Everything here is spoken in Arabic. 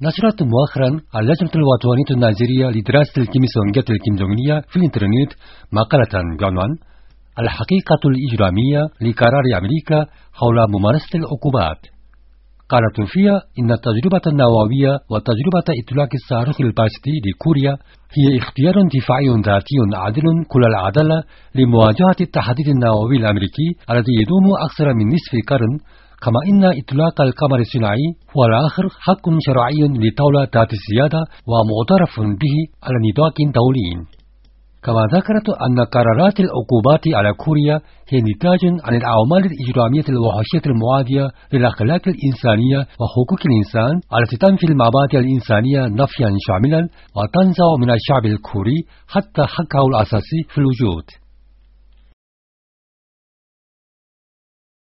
نشرت مؤخرا اللجنة الوطنية النيجيرية لدراسة الكيميائيات الكيميائية في الإنترنت مقالة بعنوان الحقيقة الإجرامية لقرار أمريكا حول ممارسة العقوبات. قالت فيها إن التجربة النووية وتجربة إطلاق الصاروخ البالستي لكوريا هي اختيار دفاعي ذاتي عادل كل العدالة لمواجهة التحدي النووي الأمريكي الذي يدوم أكثر من نصف قرن، كما إن إطلاق القمر الصناعي هو الآخر حق شرعي لدولة ذات السيادة ومعترف به على نطاق دولي. كما ذكرت أن قرارات العقوبات على كوريا هي نتاج عن الأعمال الإجرامية الوحشية المعادية للأخلاق الإنسانية وحقوق الإنسان التي تنفي المبادئ الإنسانية نفيا شاملا وتنزع من الشعب الكوري حتى حقه الأساسي في الوجود.